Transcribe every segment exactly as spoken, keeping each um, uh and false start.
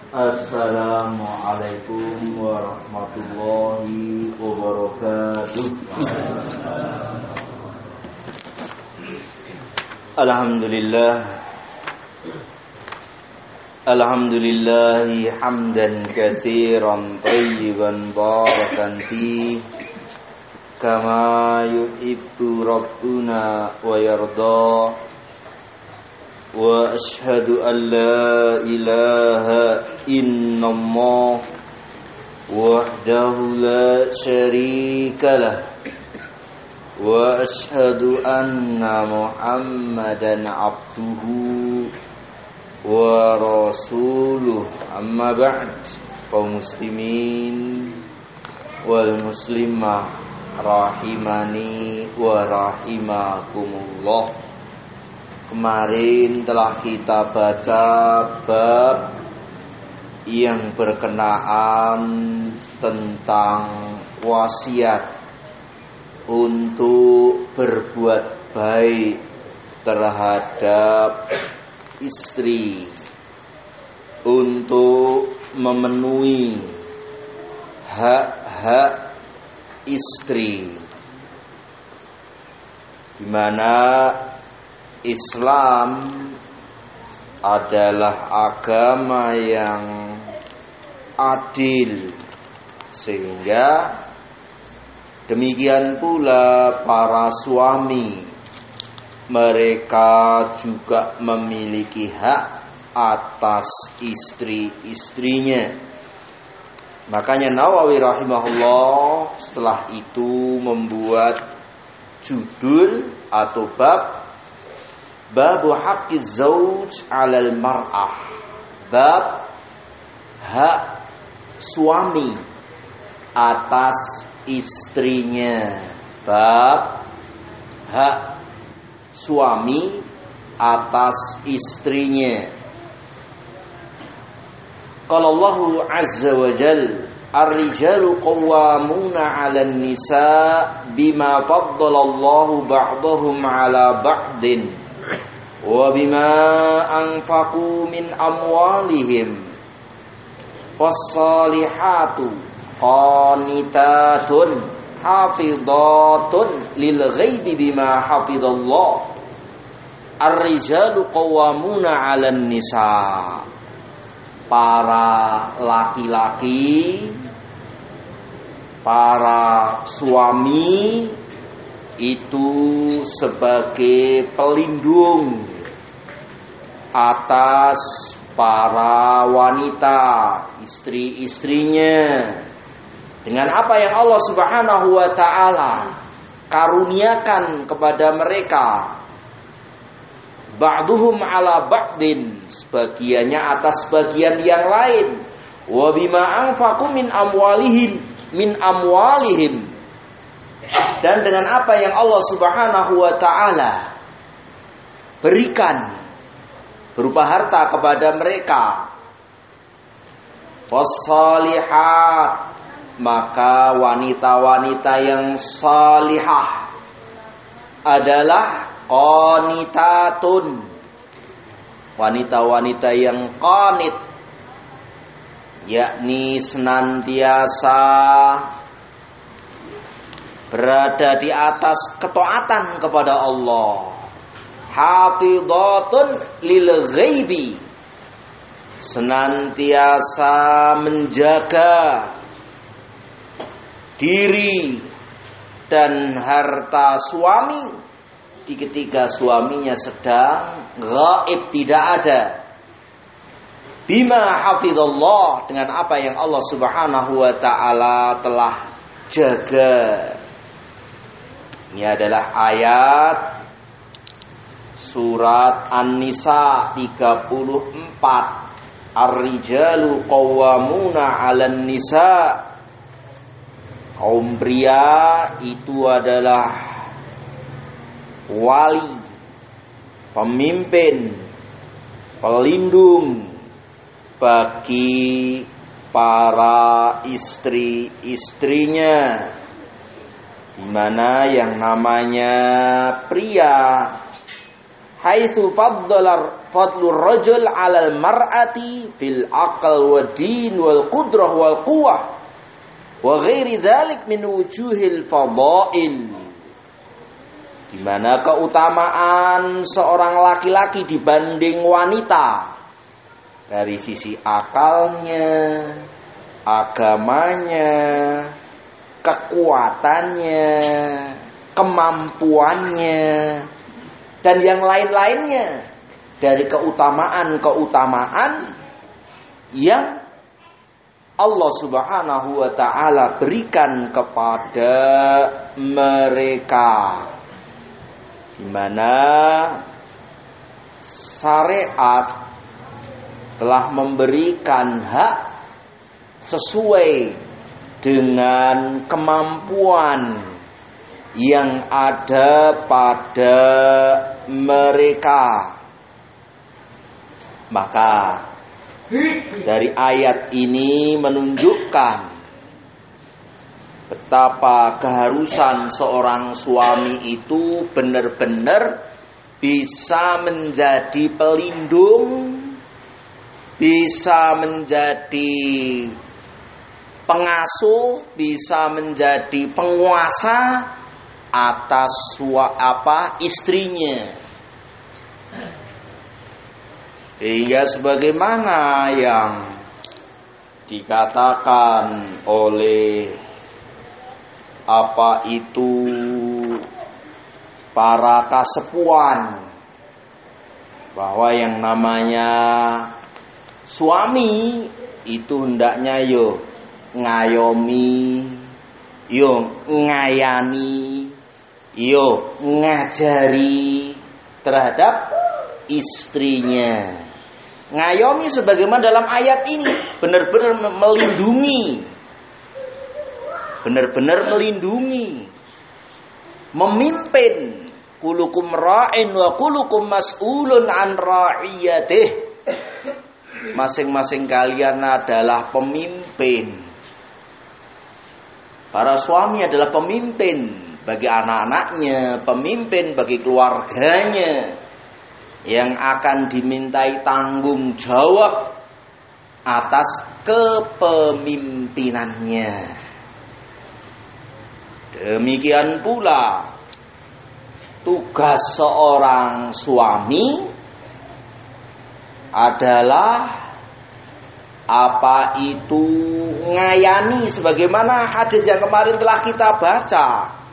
Assalamualaikum warahmatullahi wabarakatuh. Alhamdulillah Alhamdulillahi hamdan katsiran thayyiban barakan fi kama yuhibbu rabbuna wa yarda. Wa ashhadu an la ilaha illallah wahdahu la syarika lah wa ashhadu anna Muhammadan abduhu wa rasuluh. Amma ba'd. Kaum muslimin wal muslimah rahimani wa rahimakumullah. Kemarin telah kita baca bab yang berkenaan tentang wasiat untuk berbuat baik terhadap istri, untuk memenuhi hak-hak istri, di mana Islam adalah agama yang adil, sehingga demikian pula para suami, mereka juga memiliki hak atas istri-istrinya. Makanya Nawawi rahimahullah setelah itu membuat judul atau bab Babu haqqiz zauj 'alal mar'ah. Bab hak suami atas istrinya. Bab hak suami atas istrinya. Qala Allahu 'azza wa jalla, ar-rijalu qawwamuna 'alan nisa bima faddala Allahu ba'dahum 'ala ba'din wa bima anfaqu min amwalihim. Was-salihatu qanitatun hafidhatun lil ghaibi bima hafidhallah. Ar-rijalu qawwamuna 'alan nisa. Para laki-laki, para suami itu sebagai pelindung atas para wanita, istri-istrinya, dengan apa yang Allah Subhanahu wa ta'ala karuniakan kepada mereka. Ba'duhum ala ba'din, sebagiannya atas bagian yang lain. Wa bima anfaqu min amwalihim min amwalihim, dan dengan apa yang Allah Subhanahu wa ta'ala berikan berupa harta kepada mereka. Wassalihat, maka wanita-wanita yang salihah adalah qanitatun, wanita-wanita yang qanit, yakni senantiasa berada di atas ketaatan kepada Allah. Hafidhatun lil ghaibi, senantiasa menjaga diri dan harta suami di ketika suaminya sedang gaib, tidak ada. Bima hafidhallah, dengan apa yang Allah Subhanahu wa ta'ala telah jaga. Ini adalah ayat surat An-Nisa tiga puluh empat. Ar-rijalu qawwamuna 'alan nisa. Kaum pria itu adalah wali, pemimpin, pelindung bagi para istri-istrinya, di mana yang namanya pria haitsu faddala fadlur rajul 'alal mar'ati fil aql wa din wal qudrah wal quwwah wa ghairi dzalik min wujuhil fadail, di mana keutamaan seorang laki-laki dibanding wanita dari sisi akalnya, agamanya, kekuatannya, kemampuannya, dan yang lain-lainnya dari keutamaan-keutamaan yang Allah Subhanahu wa ta'ala berikan kepada mereka, di mana syariat telah memberikan hak sesuai dengan kemampuan yang ada pada mereka. Maka dari ayat ini menunjukkan betapa keharusan seorang suami itu benar-benar bisa menjadi pelindung, bisa menjadi pengasuh, bisa menjadi penguasa atas sua apa istrinya. Hingga sebagaimana yang dikatakan oleh apa itu para kasepuan, bahwa yang namanya suami itu hendaknya yo ngayomi, yo ngayani, yo ngajari terhadap istrinya. Ngayomi sebagaimana dalam ayat ini benar-benar melindungi, benar-benar melindungi, memimpin. Kulukum ra'in wa kulukum mas'ulun an ra'iyatih. Masing-masing kalian adalah pemimpin. Para suami adalah pemimpin bagi anak-anaknya, pemimpin bagi keluarganya, yang akan dimintai tanggung jawab atas kepemimpinannya. Demikian pula tugas seorang suami adalah apa itu ngayani, sebagaimana hadis yang kemarin telah kita baca.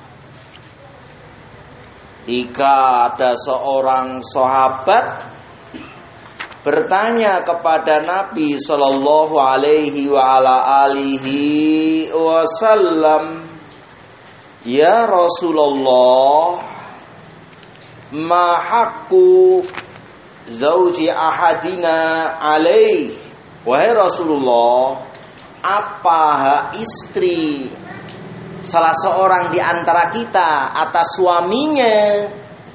Jika ada seorang sahabat bertanya kepada Nabi sallallahu alaihi wa ala alihi wasallam, "Ya Rasulullah, ma haqqu zauji ahadina alaih?" Wahai Rasulullah, apa hak istri salah seorang di antara kita atas suaminya?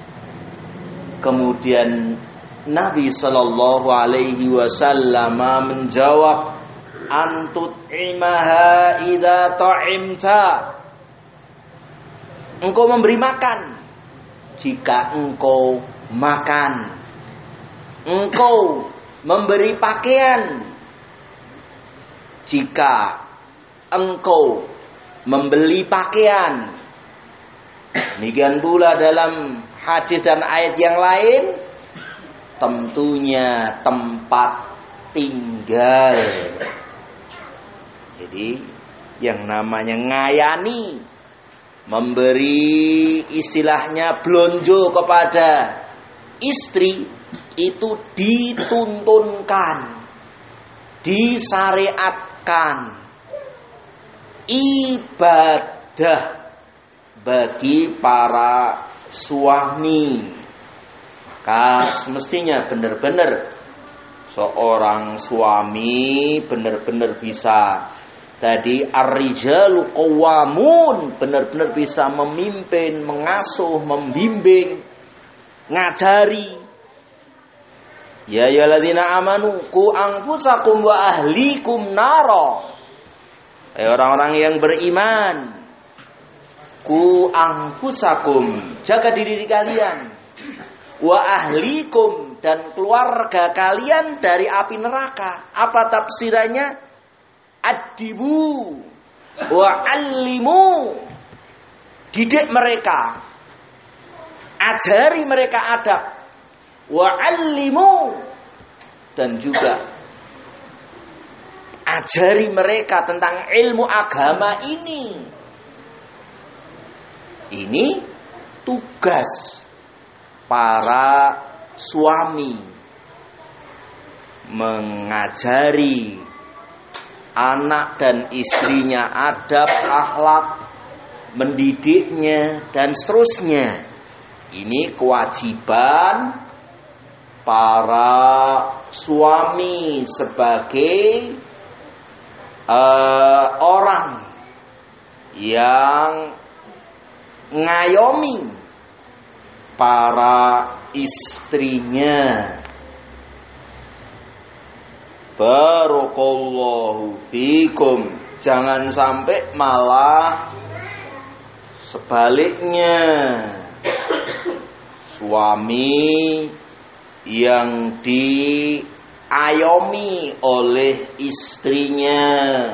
Kemudian Nabi sallallahu alaihi wasallam menjawab, "Antut imaha idza ta'imta." Engkau memberi makan jika engkau makan. Engkau memberi pakaian jika engkau membeli pakaian. Demikian pula dalam hadis dan ayat yang lain, tentunya tempat tinggal. Jadi yang namanya ngayani, memberi istilahnya blonjo kepada istri, itu dituntunkan, disyariatkan, ibadah bagi para suami. Maka semestinya benar-benar seorang suami benar-benar bisa tadi ar-rijalu qawwamun, benar-benar bisa memimpin, mengasuh, membimbing, ngajari. Ya ayyuhalladzina amanu qu anfusakum wa ahlikum nara. Eh orang-orang yang beriman, ku anfusakum, jaga diri kalian, wa ahlikum, dan keluarga kalian dari api neraka. Apa tafsirannya? Adibu wa allimu, didik mereka, ajari mereka adab, wa allimu, dan juga ajari mereka tentang ilmu agama ini. Ini tugas para suami, mengajari anak dan istrinya adab, akhlak, mendidiknya, dan seterusnya. Ini kewajiban para suami sebagai uh, orang yang ngayomi para istrinya. Barakallahu fikum. Jangan sampai malah sebaliknya, suami yang diayomi oleh istrinya,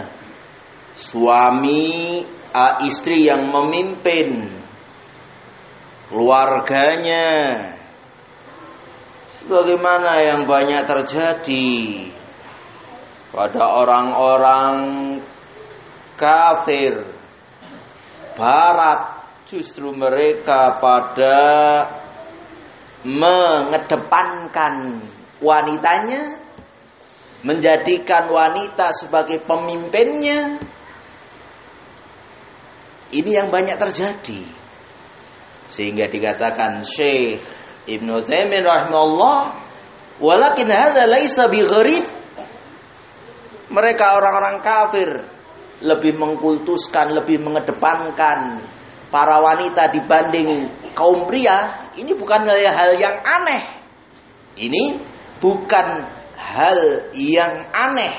suami uh, istri yang memimpin keluarganya, sebagaimana yang banyak terjadi pada orang-orang kafir barat. Justru mereka pada mengedepankan wanitanya, menjadikan wanita sebagai pemimpinnya. Ini yang banyak terjadi, sehingga dikatakan Syekh Ibnu Utsaimin rahimahullah, walakin hadza laisa bigharib. Mereka orang-orang kafir lebih mengkultuskan, lebih mengedepankan para wanita dibanding kaum pria. Ini bukan hal yang aneh. Ini bukan hal yang aneh.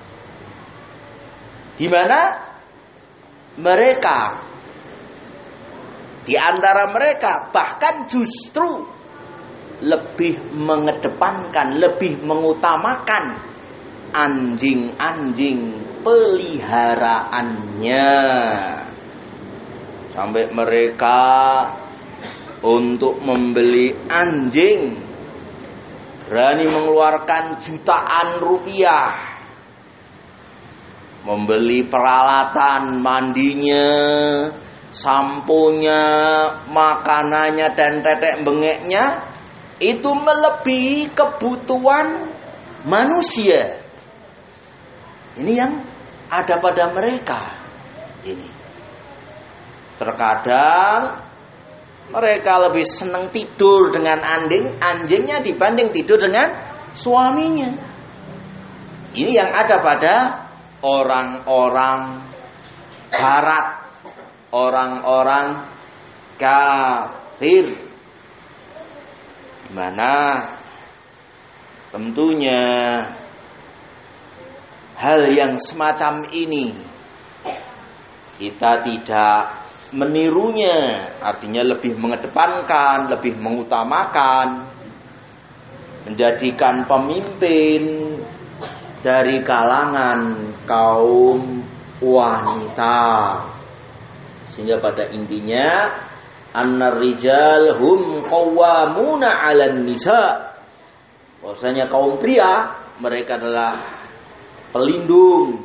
Di mana mereka, di antara mereka bahkan justru lebih mengedepankan, lebih mengutamakan anjing-anjing peliharaannya, sampai mereka untuk membeli anjing berani mengeluarkan jutaan rupiah, membeli peralatan mandinya, samponya, makanannya, dan tetek bengeknya. Itu melebihi kebutuhan manusia. Ini yang ada pada mereka. Ini terkadang mereka lebih senang tidur dengan anjing anjingnya dibanding tidur dengan suaminya. Ini yang ada pada orang-orang barat, orang-orang kafir, di mana tentunya hal yang semacam ini kita tidak menirunya, artinya lebih mengedepankan, lebih mengutamakan, menjadikan pemimpin dari kalangan kaum wanita. Sehingga pada intinya annar rijal hum qawwamuna 'alan nisa. Bahwasanya kaum pria mereka adalah pelindung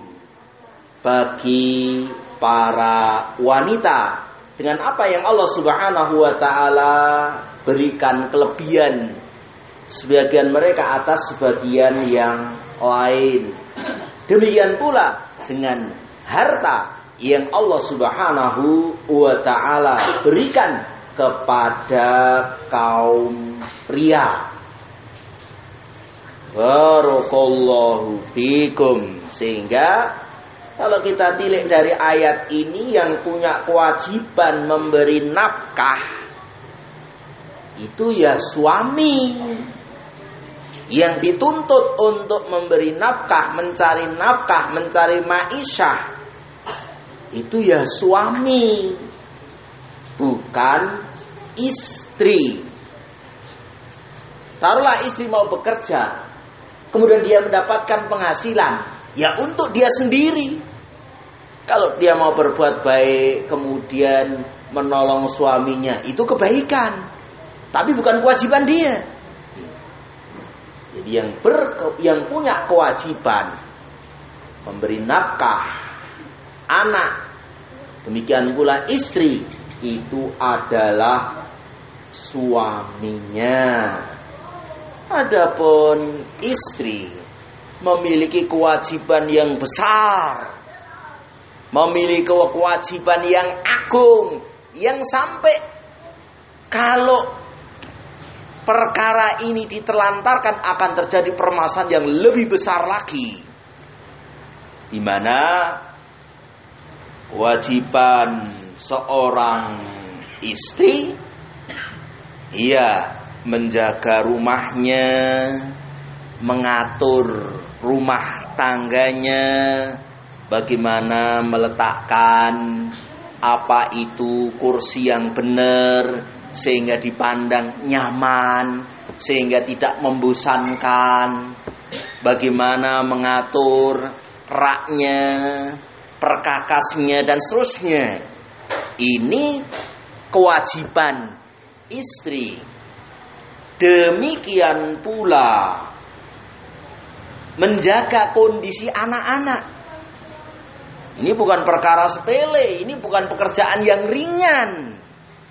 bagi para wanita dengan apa yang Allah Subhanahu wa taala berikan kelebihan sebagian mereka atas sebagian yang lain. Demikian pula dengan harta yang Allah Subhanahu wa taala berikan kepada kaum pria. Barakallahu fikum. Sehingga kalau kita tilik dari ayat ini, yang punya kewajiban memberi nafkah itu ya suami. Yang dituntut untuk memberi nafkah, mencari nafkah, mencari ma'isyah, itu ya suami, bukan istri. Taruhlah istri mau bekerja, kemudian dia mendapatkan penghasilan, ya untuk dia sendiri. Kalau dia mau berbuat baik, kemudian menolong suaminya, itu kebaikan, tapi bukan kewajiban dia. Jadi yang ber, yang punya kewajiban memberi nafkah anak, demikian pula istri, itu adalah suaminya. Adapun istri memiliki kewajiban yang besar, memiliki kewajiban yang agung, yang sampai kalau perkara ini diterlantarkan akan terjadi permasalahan yang lebih besar lagi, di mana kewajiban seorang istri, ia menjaga rumahnya, mengatur rumah tangganya, bagaimana meletakkan apa itu kursi yang benar sehingga dipandang nyaman, sehingga tidak membosankan, bagaimana mengatur raknya, perkakasnya dan seterusnya. Ini kewajiban istri. Demikian pula menjaga kondisi anak-anak. Ini bukan perkara sepele, ini bukan pekerjaan yang ringan.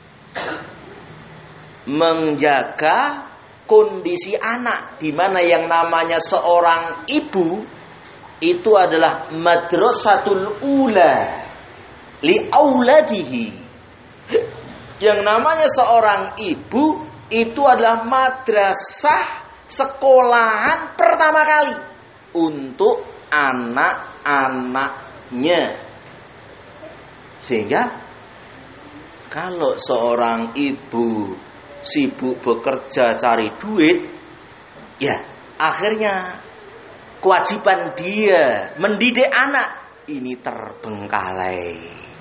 Menjaga kondisi anak, di mana yang namanya seorang ibu itu adalah madrasatul ula li auladihi. Yang namanya seorang ibu itu adalah madrasah, sekolahan pertama kali untuk anak-anaknya. Sehingga kalau seorang ibu sibuk bekerja cari duit, ya akhirnya kewajiban dia mendidik anak ini terbengkalai.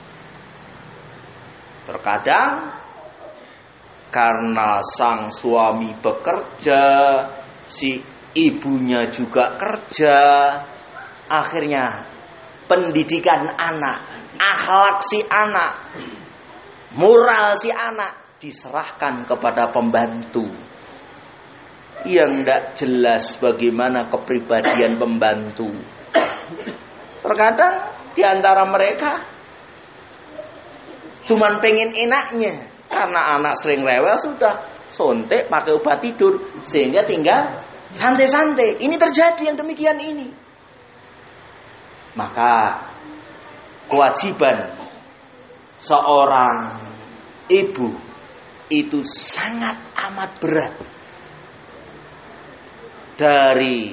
Terkadang karena sang suami bekerja, si ibunya juga kerja, akhirnya pendidikan anak, akhlak si anak, moral si anak diserahkan kepada pembantu yang tidak jelas bagaimana kepribadian pembantu. Terkadang di antara mereka cuman pengen enaknya, karena anak sering rewel sudah sontek pakai obat tidur sehingga tinggal santai-santai. Ini terjadi yang demikian ini. Maka kewajiban seorang ibu itu sangat amat berat. Dari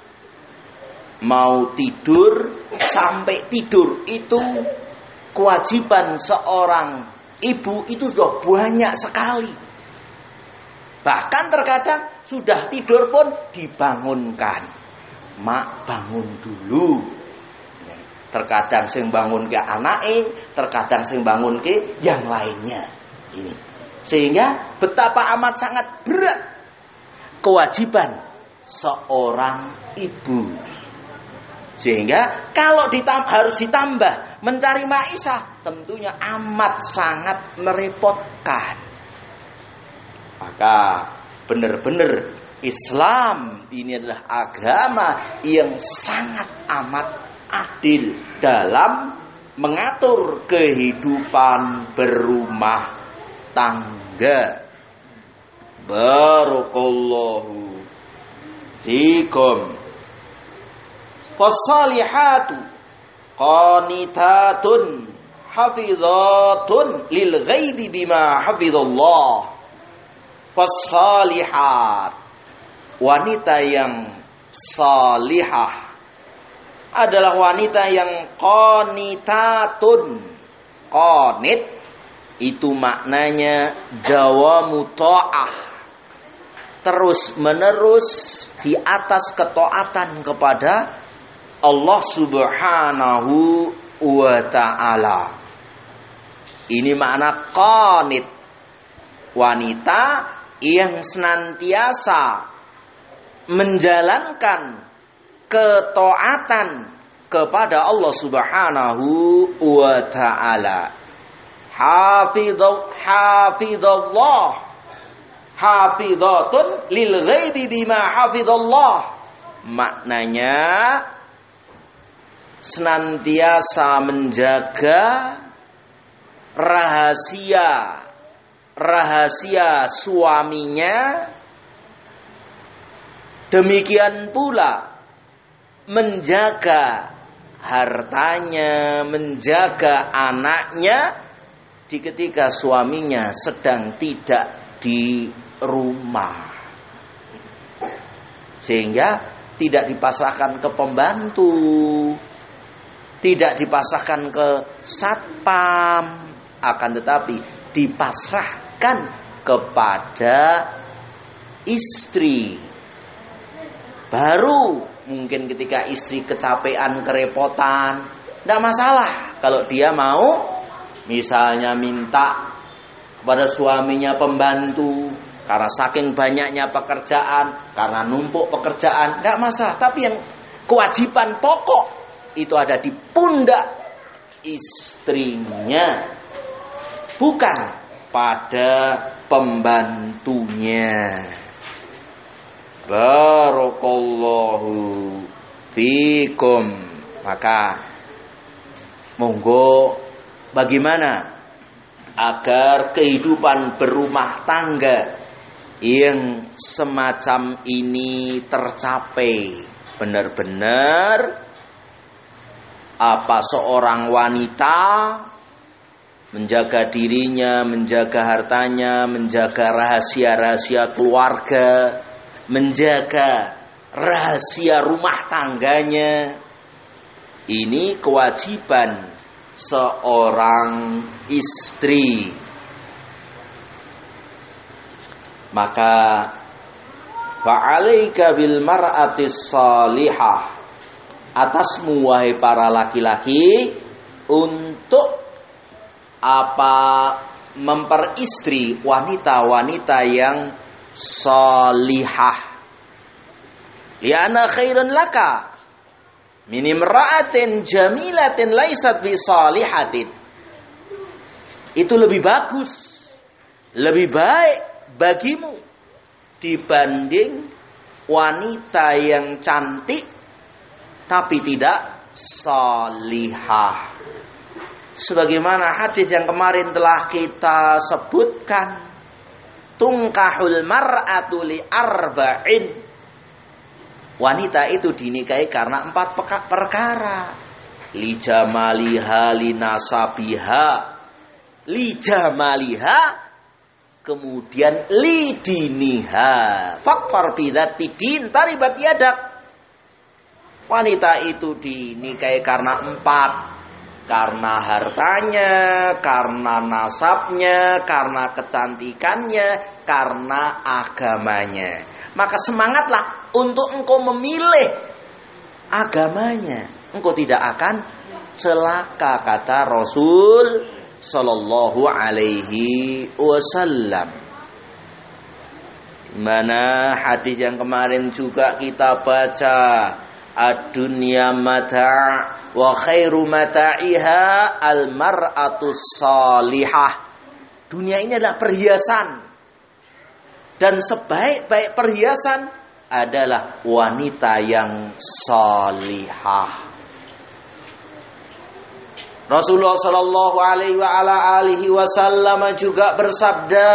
mau tidur sampai tidur itu kewajiban seorang ibu itu sudah banyak sekali. Bahkan terkadang sudah tidur pun dibangunkan. Mak, bangun dulu. Terkadang sing bangun ke anake, terkadang sing bangun ke yang lainnya. Ini. Sehingga betapa amat sangat berat kewajiban seorang ibu. Sehingga kalau ditam- harus ditambah mencari maisha, tentunya amat sangat merepotkan. Maka benar-benar Islam ini adalah agama yang sangat amat adil dalam mengatur kehidupan berumah tangga. Barakallahu fikum. Fasalihatu qanitatun hafizatun lil ghaibi bima hafizallah. Fasalihat, wanita yang salihah adalah wanita yang qanitatun. Qanit itu maknanya dawamu ta'ah, terus menerus di atas ketaatan kepada Allah Subhanahu wa ta'ala. Ini makna qanit. Wanita yang senantiasa menjalankan ketaatan kepada Allah Subhanahu wa taala. Hafidhah hafidhallah hafidhatun lil ghaibi bima hafidhallah. Maknanya senantiasa menjaga rahasia rahasia suaminya, demikian pula menjaga hartanya, menjaga anaknya di ketika suaminya sedang tidak di rumah, sehingga tidak dipasrahkan ke pembantu, tidak dipasrahkan ke satpam, akan tetapi dipasrahkan kepada istri. Baru mungkin ketika istri kecapean, kerepotan, tidak masalah kalau dia mau misalnya minta kepada suaminya pembantu karena saking banyaknya pekerjaan, karena numpuk pekerjaan, tidak masalah. Tapi yang kewajiban pokok itu ada di pundak istrinya, bukan pada pembantunya. Barakallahu fikum. Maka monggo bagaimana agar kehidupan berumah tangga yang semacam ini tercapai benar-benar, apa seorang wanita menjaga dirinya, menjaga hartanya, menjaga rahasia-rahasia keluarga, menjaga rahasia rumah tangganya. Ini kewajiban seorang istri. Maka fa'alaika bil mar'atis salihah, atasmu wahai para laki-laki untuk apa memperistri wanita-wanita yang salihah. Li'anna khairun laka min imra'atin jamilatin laisat bi salihatin. Itu lebih bagus, lebih baik bagimu dibanding wanita yang cantik tapi tidak salihah. Sebagaimana hadis yang kemarin telah kita sebutkan, tungkahul mar'atu li arba'in. Wanita itu dinikahi karena empat perkara. Li jamaliha, li nasabiha, li jamaliha, kemudian li diniha. Fakfar bidzati din taribat yadak. Wanita itu dinikahi karena empat. Karena hartanya, karena nasabnya, karena kecantikannya, karena agamanya. Maka semangatlah untuk engkau memilih agamanya. Engkau tidak akan celaka, kata Rasul Sallallahu Alaihi Wasallam. Mana hadis yang kemarin juga kita baca, ad-dunya mata' wa khairu mata'iha al-mar'atu salihah. Dunia ini adalah perhiasan, dan sebaik-baik perhiasan adalah wanita yang salihah. Rasulullah sallallahu alaihi wa ala alihi wasallam juga bersabda,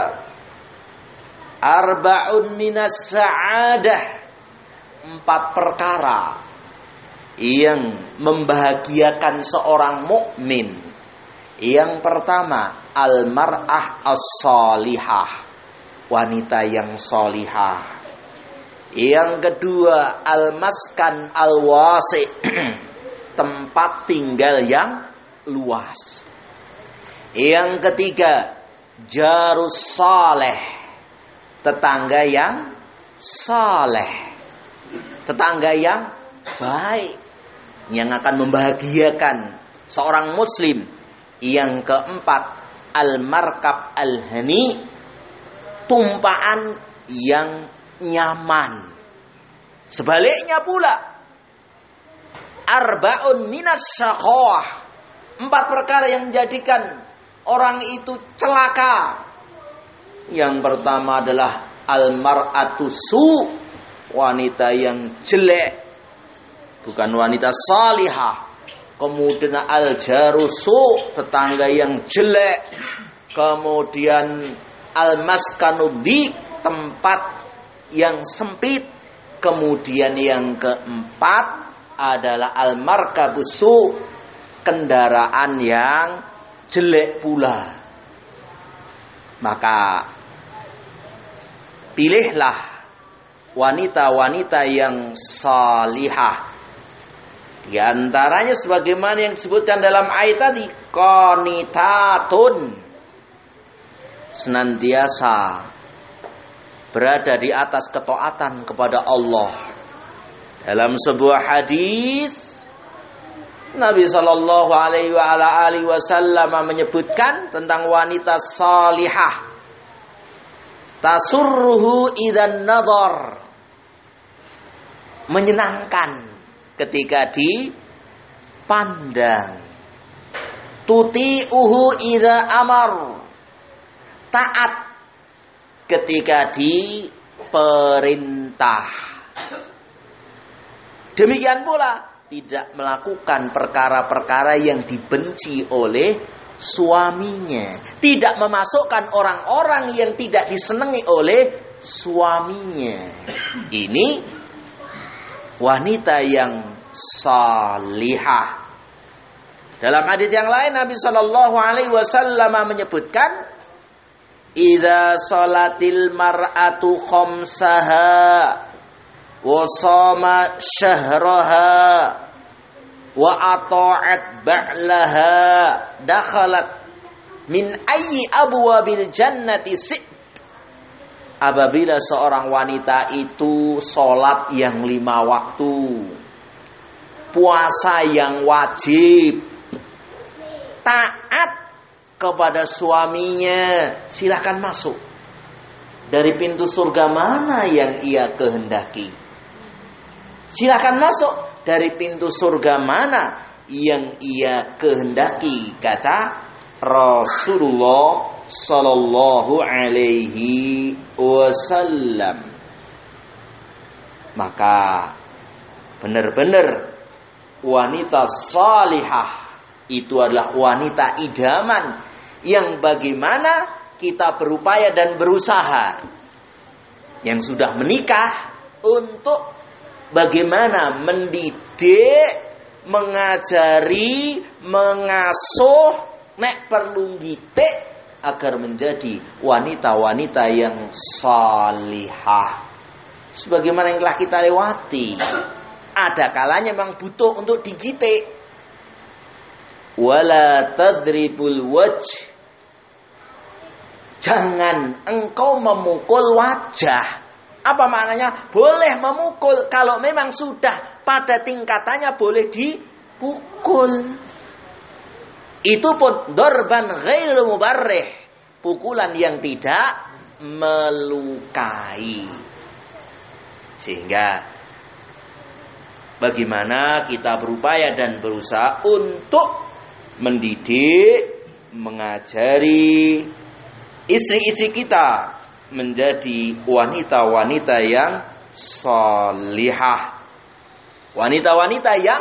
arba'un minas sa'adah, empat perkara yang membahagiakan seorang mukmin. Yang pertama, al-mar'ah as-salihah, wanita yang salihah. Yang kedua, al-maskan al-wasi, tempat tinggal yang luas. Yang ketiga, jarus saleh, tetangga yang saleh, tetangga yang baik, yang akan membahagiakan seorang muslim. Yang keempat, al-markab al-hani, tumpaan yang nyaman. Sebaliknya pula, arba'un minas syaqawah, empat perkara yang menjadikan orang itu celaka. Yang pertama adalah al-mar'atu su, wanita yang jelek, bukan wanita salihah. Kemudian al-jarusu, tetangga yang jelek. Kemudian al-maskanu dik, tempat yang sempit. Kemudian yang keempat adalah al-markabusu, kendaraan yang jelek pula. Maka pilihlah wanita-wanita yang salihah. Di antaranya sebagaimana yang disebutkan dalam ayat tadi, qanitatun, senantiasa berada di atas ketaatan kepada Allah. Dalam sebuah hadis Nabi sallallahu alaihi wa ala alihi wasallam menyebutkan tentang wanita salihah, tasurruhu idzan nadhar, menyenangkan ketika dipandang. Tuti'uhu idza amar, taat ketika diperintah. Demikian pula tidak melakukan perkara-perkara yang dibenci oleh suaminya, tidak memasukkan orang-orang yang tidak disenangi oleh suaminya. Ini wanita yang salihah. Dalam hadis yang lain Nabi sallallahu alaihi wasallam menyebutkan, idza salatil mar'atu khamsaha wa shama syahraha wa ata'at ba'laha dakhalat min ayyi abwabil jannati sit. Apabila seorang wanita itu sholat yang lima waktu, puasa yang wajib, taat kepada suaminya, silakan masuk. Dari pintu surga mana yang ia kehendaki, silakan masuk. Dari pintu surga mana yang ia kehendaki, kata Rasulullah sallallahu alaihi wasallam. Maka benar-benar wanita salihah itu adalah wanita idaman yang bagaimana kita berupaya dan berusaha, yang sudah menikah, untuk bagaimana mendidik, mengajari, mengasuh, nek perlu gitik, agar menjadi wanita-wanita yang salihah. Sebagaimana yang telah kita lewati, ada kalanya memang butuh untuk digitik. Wala tadribul wajh, jangan engkau memukul wajah. Apa maknanya? Boleh memukul kalau memang sudah pada tingkatannya boleh dipukul. Itu pun dorban ghairu mubarrih, pukulan yang tidak melukai. Sehingga bagaimana kita berupaya dan berusaha untuk mendidik, mengajari istri-istri kita menjadi wanita-wanita yang salihah, wanita-wanita yang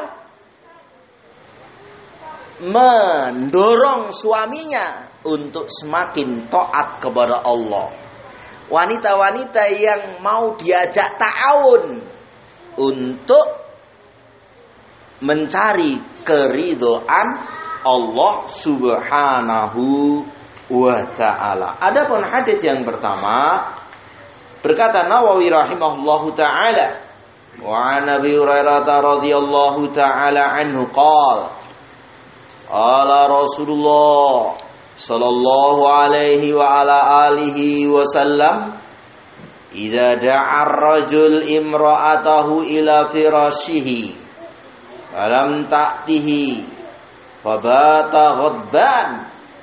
mendorong suaminya untuk semakin taat kepada Allah, wanita-wanita yang mau diajak ta'awun untuk mencari keridhaan Allah subhanahu wa ta'ala. Adapun hadis yang pertama, berkata Nawawi rahimahullahu ta'ala, wa an Abi Hurairah radhiyallahu ta'ala anhu qala qala Rasulullah sallallahu alaihi wa ala alihi wa sallam, idza da'a ar-rajul imra'atahu ila firashihi falam ta'tihi fabata ghadban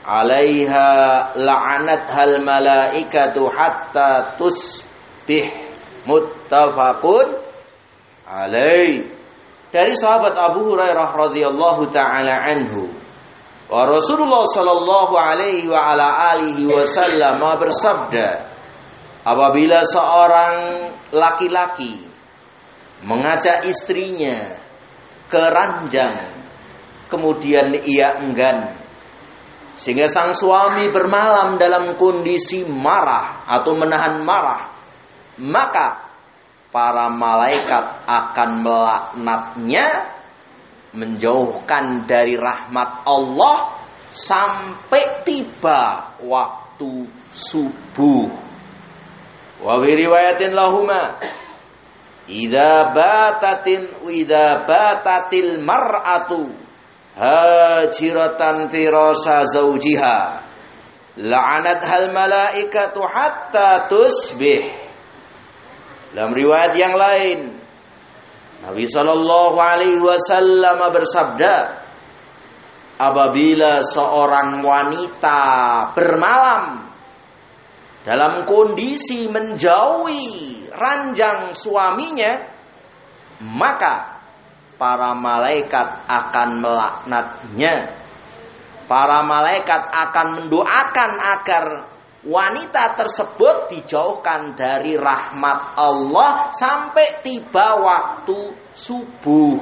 alaiha la'anathal malaikatu hatta tusbih, muttafaqun alaih. Dari sahabat Abu Hurairah radhiyallahu taala anhu, wa Rasulullah sallallahu alaihi wa ala alihi wasallam bersabda, apabila seorang laki-laki mengajak istrinya ke ranjang, kemudian ia enggan, sehingga sang suami bermalam dalam kondisi marah atau menahan marah, maka para malaikat akan melaknatnya, menjauhkan dari rahmat Allah sampai tiba waktu subuh. Wa bi riwayatin lahuma, idza batatin idza batatil mar'atu hajiratan firasa zawjiha la'anathal malaikatu hatta tusbih. Dalam riwayat yang lain, Nabi sallallahu alaihi wasallam bersabda, apabila seorang wanita bermalam dalam kondisi menjauhi ranjang suaminya, maka para malaikat akan melaknatnya. Para malaikat akan mendoakan agar wanita tersebut dijauhkan dari rahmat Allah sampai tiba waktu subuh.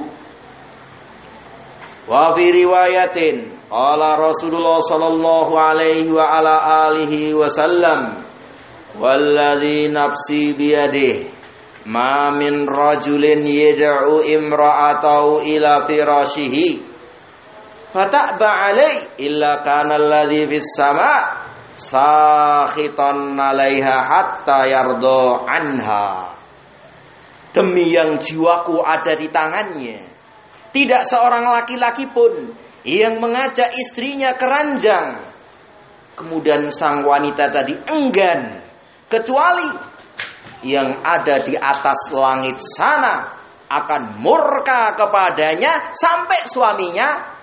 Wa fi riwayatin qala Rasulullah sallallahu alaihi wa ala alihi wasallam, wallazi nafsi biyadihi ma min rajulin yad'u imra'atahu ila firashihi fata'ba alai illa kana alladhi fis sama' sakhitan 'alaiha hatta yardo anha. Demi yang jiwaku ada di tangannya, tidak seorang laki-laki pun yang mengajak istrinya ke ranjang, kemudian sang wanita tadi enggan, kecuali yang ada di atas langit sana akan murka kepadanya sampai suaminya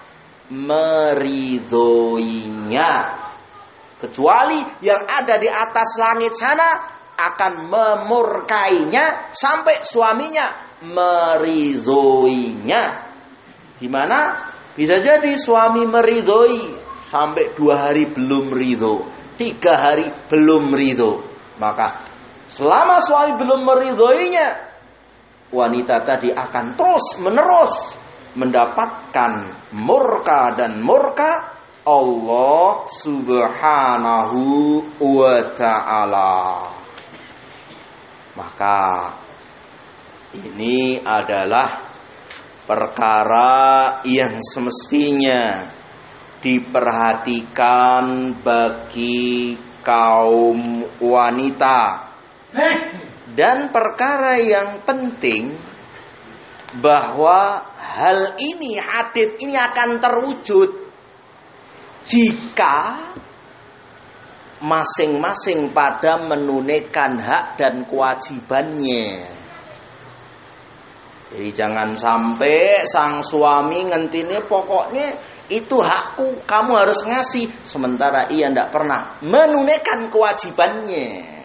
meridhoinya. Kecuali yang ada di atas langit sana akan memurkainya sampai suaminya meridhoinya. Di mana bisa jadi suami meridhoi sampai dua hari belum ridho, tiga hari belum ridho. Maka selama suami belum meridhoinya, wanita tadi akan terus menerus mendapatkan murka dan murka Allah subhanahu wa ta'ala. Maka ini adalah perkara yang semestinya diperhatikan bagi kaum wanita, dan perkara yang penting bahwa hal ini, hadis ini akan terwujud jika masing-masing pada menunaikan hak dan kewajibannya. Jadi jangan sampai sang suami ngentine pokoknya itu hakku, kamu harus ngasih, sementara ia tidak pernah menunaikan kewajibannya.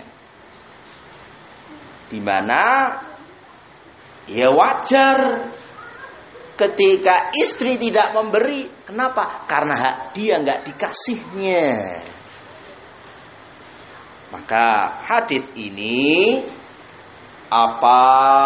Di mana ya wajar ketika istri tidak memberi. Kenapa? Karena hak dia nggak dikasihnya. Maka hadis ini apa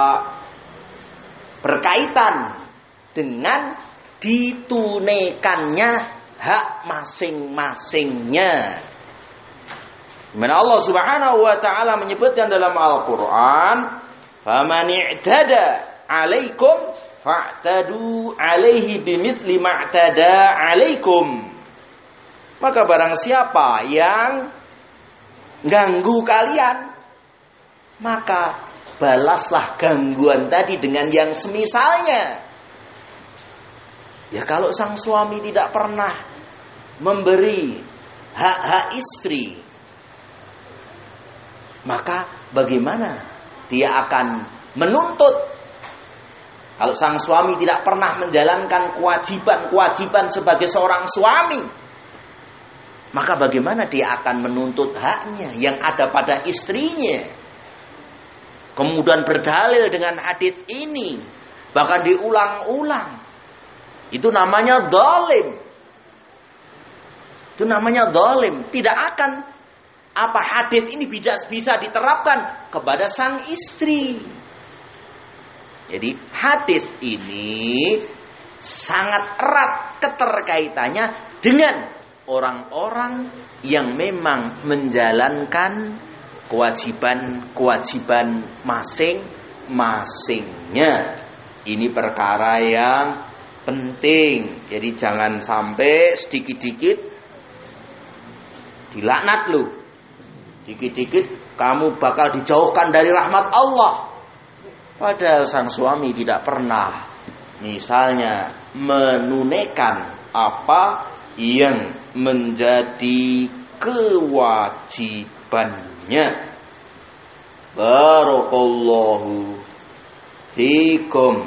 berkaitan dengan ditunaikannya hak masing-masingnya. Dimana Allah Subhanahu wa taala menyebutkan dalam Al-Qur'an, "Faman i'tada 'alaikum fa'tadu 'alaihi bimithli ma'tada 'alaikum." Maka barang siapa yang ganggu kalian, maka balaslah gangguan tadi dengan yang semisalnya. Ya kalau sang suami tidak pernah memberi hak-hak istri, maka bagaimana dia akan menuntut? Kalau sang suami tidak pernah menjalankan kewajiban-kewajiban sebagai seorang suami, maka bagaimana dia akan menuntut haknya yang ada pada istrinya? Kemudian berdalil dengan hadis ini, bahkan diulang-ulang. Itu namanya zalim. Itu namanya zalim. Tidak akan apa hadis ini bisa bisa diterapkan kepada sang istri. Jadi hadis ini sangat erat keterkaitannya dengan orang-orang yang memang menjalankan kewajiban-kewajiban masing-masingnya. Ini perkara yang penting. Jadi jangan sampai sedikit-dikit dilaknat lu. Dikit-dikit kamu bakal dijauhkan dari rahmat Allah. Padahal sang suami tidak pernah misalnya menunaikan apa yang menjadi kewajibannya. Barakallahu fikum.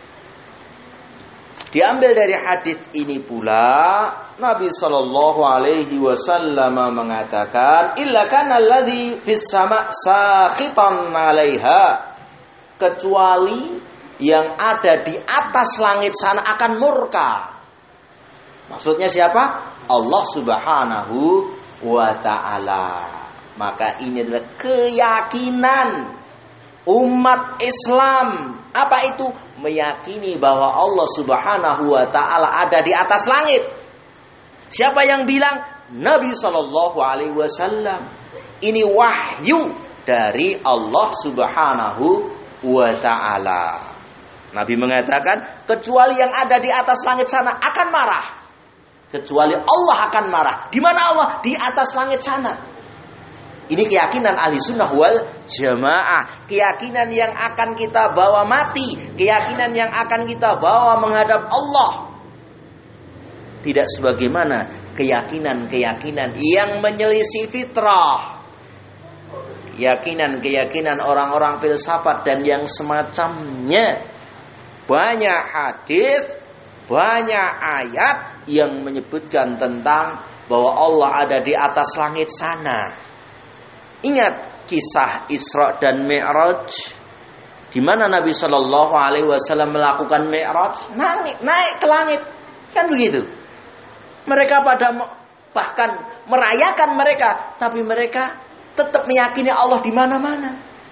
Diambil dari hadis ini pula Nabi sallallahu alaihi wasallam mengatakan, illa kana alladhi fis sama' sakhitan 'alaiha, kecuali yang ada di atas langit sana akan murka. Maksudnya siapa? Allah Subhanahu wa ta'ala. Maka ini adalah keyakinan umat Islam. Apa itu? Meyakini bahwa Allah Subhanahu wa ta'ala ada di atas langit. Siapa yang bilang? Nabi sallallahu alaihi wasallam. Ini wahyu dari Allah Subhanahu wa ta'ala. Nabi mengatakan, kecuali yang ada di atas langit sana akan marah. Kecuali Allah akan marah. Di mana Allah? Di atas langit sana. Ini keyakinan ahli sunnah wal jamaah. Keyakinan yang akan kita bawa mati. Keyakinan yang akan kita bawa menghadap Allah. Tidak sebagaimana keyakinan-keyakinan yang menyelisih fitrah. Keyakinan-keyakinan orang-orang filsafat dan yang semacamnya. Banyak hadis, banyak ayat yang menyebutkan tentang bahwa Allah ada di atas langit sana. Ingat kisah Isra dan Mi'raj, di mana Nabi Shallallahu Alaihi Wasallam melakukan Mi'raj, naik, naik ke langit, kan begitu. Mereka pada bahkan merayakan mereka, tapi mereka tetap meyakini Allah di mana-mana.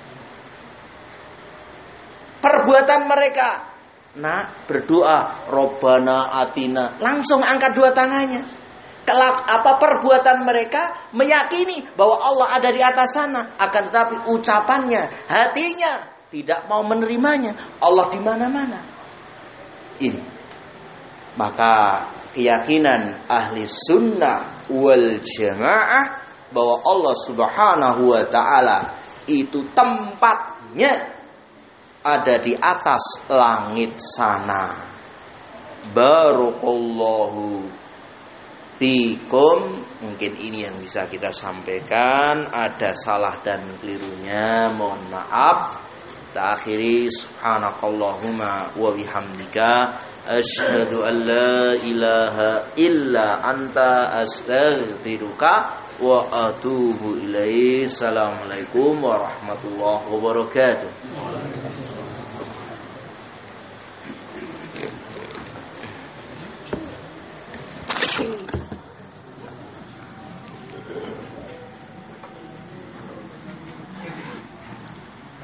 Perbuatan mereka, nah berdoa, Robbana atina, langsung angkat dua tangannya. Kelak apa perbuatan mereka meyakini bahwa Allah ada di atas sana, akan tetapi ucapannya, hatinya tidak mau menerimanya. Allah di mana-mana. Ini. Maka keyakinan ahli sunnah wal jamaah bahwa Allah Subhanahu wa ta'ala itu tempatnya ada di atas langit sana. Barakallahu fikum. Mungkin ini yang bisa kita sampaikan. Ada salah dan kelirunya, mohon maaf. Kita akhiri, subhanakallahumma wa bihamdika, asyhadu an la ilaha illa anta, astaghfiruka wa atubu ilaih. Assalamualaikum warahmatullahi wabarakatuh.